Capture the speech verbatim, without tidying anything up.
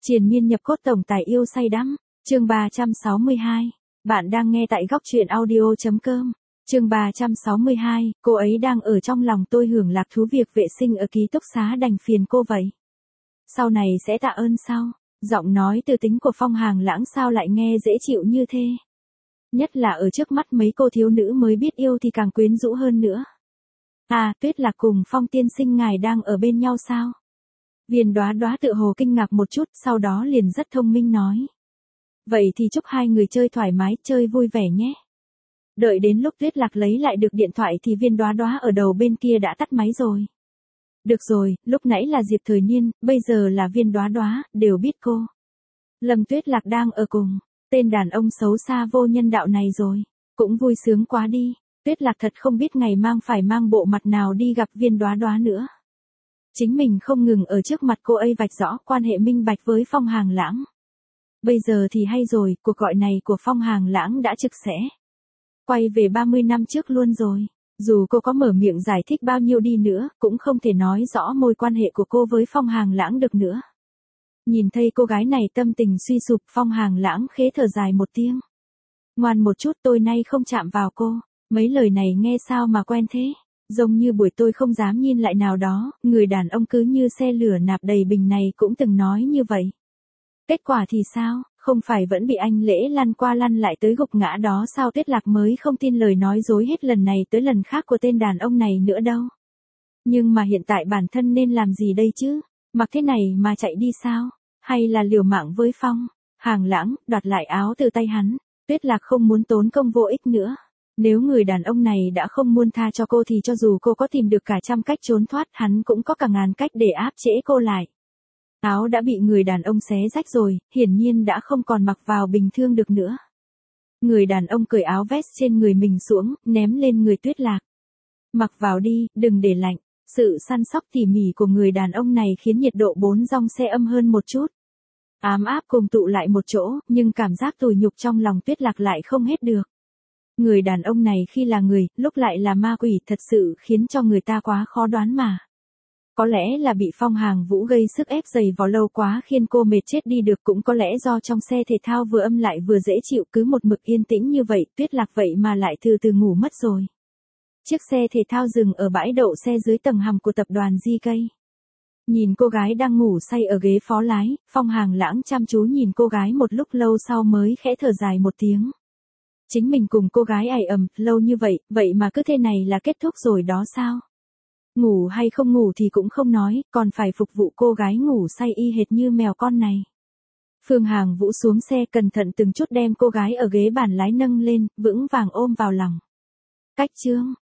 Triền miên nhập cốt tổng tài yêu say đắm. Chương ba trăm sáu mươi hai. Bạn đang nghe tại góc truyện audio chấm com. Chương ba trăm sáu mươi hai, cô ấy đang ở trong lòng tôi hưởng lạc thú việc vệ sinh ở ký túc xá đành phiền cô vậy. Sau này sẽ tạ ơn sau. Giọng nói từ tính của Phong Hàng Lãng sao lại nghe dễ chịu như thế. Nhất là ở trước mắt mấy cô thiếu nữ mới biết yêu thì càng quyến rũ hơn nữa. À, Tuyết Lạc cùng Phong tiên sinh ngài đang ở bên nhau sao? Viên Đóa Đóa tự hồ kinh ngạc một chút, sau đó liền rất thông minh nói. Vậy thì chúc hai người chơi thoải mái, chơi vui vẻ nhé. Đợi đến lúc Tuyết Lạc lấy lại được điện thoại thì Viên Đóa Đóa ở đầu bên kia đã tắt máy rồi. Được rồi, lúc nãy là Diệp Thời Niên, bây giờ là Viên Đóa Đóa, đều biết cô. Lâm Tuyết Lạc đang ở cùng tên đàn ông xấu xa vô nhân đạo này rồi. Cũng vui sướng quá đi. Tuyết Lạc thật không biết ngày mang phải mang bộ mặt nào đi gặp Viên Đóa Đóa nữa. Chính mình không ngừng ở trước mặt cô ấy vạch rõ quan hệ minh bạch với Phong Hàng Lãng. Bây giờ thì hay rồi, cuộc gọi này của Phong Hàng Lãng đã trực sẽ quay về ba mươi năm trước luôn rồi. Dù cô có mở miệng giải thích bao nhiêu đi nữa, cũng không thể nói rõ mối quan hệ của cô với Phong Hàng Lãng được nữa. Nhìn thấy cô gái này tâm tình suy sụp, Phong Hàng Lãng khẽ thở dài một tiếng. Ngoan một chút, tôi nay không chạm vào cô. Mấy lời này nghe sao mà quen thế. Giống như buổi tôi không dám nhìn lại nào đó, người đàn ông cứ như xe lửa nạp đầy bình này cũng từng nói như vậy. Kết quả thì sao, không phải vẫn bị anh Lễ lăn qua lăn lại tới gục ngã đó sao? Tuyết Lạc mới không tin lời nói dối hết lần này tới lần khác của tên đàn ông này nữa đâu. Nhưng mà hiện tại bản thân nên làm gì đây chứ? Mặc thế này mà chạy đi sao? Hay là liều mạng với Phong Hàng Lãng, đoạt lại áo từ tay hắn? Tuyết Lạc không muốn tốn công vô ích nữa. Nếu người đàn ông này đã không muốn tha cho cô thì cho dù cô có tìm được cả trăm cách trốn thoát, hắn cũng có cả ngàn cách để áp chế cô lại. Áo đã bị người đàn ông xé rách rồi, hiển nhiên đã không còn mặc vào bình thường được nữa. Người đàn ông cởi áo vest trên người mình xuống, ném lên người Tuyết Lạc. Mặc vào đi, đừng để lạnh. Sự săn sóc tỉ mỉ của người đàn ông này khiến nhiệt độ bốn dòng xe âm hơn một chút. Ám áp cùng tụ lại một chỗ, nhưng cảm giác tủi nhục trong lòng Tuyết Lạc lại không hết được. Người đàn ông này khi là người, lúc lại là ma quỷ, thật sự khiến cho người ta quá khó đoán mà. Có lẽ là bị Phong Hàng Vũ gây sức ép dày vào lâu quá khiến cô mệt chết đi được, cũng có lẽ do trong xe thể thao vừa âm lại vừa dễ chịu, cứ một mực yên tĩnh như vậy, Tuyết Lạc vậy mà lại từ từ ngủ mất rồi. Chiếc xe thể thao dừng ở bãi đậu xe dưới tầng hầm của tập đoàn gi ca. Nhìn cô gái đang ngủ say ở ghế phó lái, Phong Hàng Lãng chăm chú nhìn cô gái một lúc lâu sau mới khẽ thở dài một tiếng. Chính mình cùng cô gái ải ầm lâu như vậy, vậy mà cứ thế này là kết thúc rồi đó sao? Ngủ hay không ngủ thì cũng không nói, còn phải phục vụ cô gái ngủ say y hệt như mèo con này. Phương Hàng Vũ xuống xe cẩn thận từng chút đem cô gái ở ghế bàn lái nâng lên, vững vàng ôm vào lòng. Cách chương,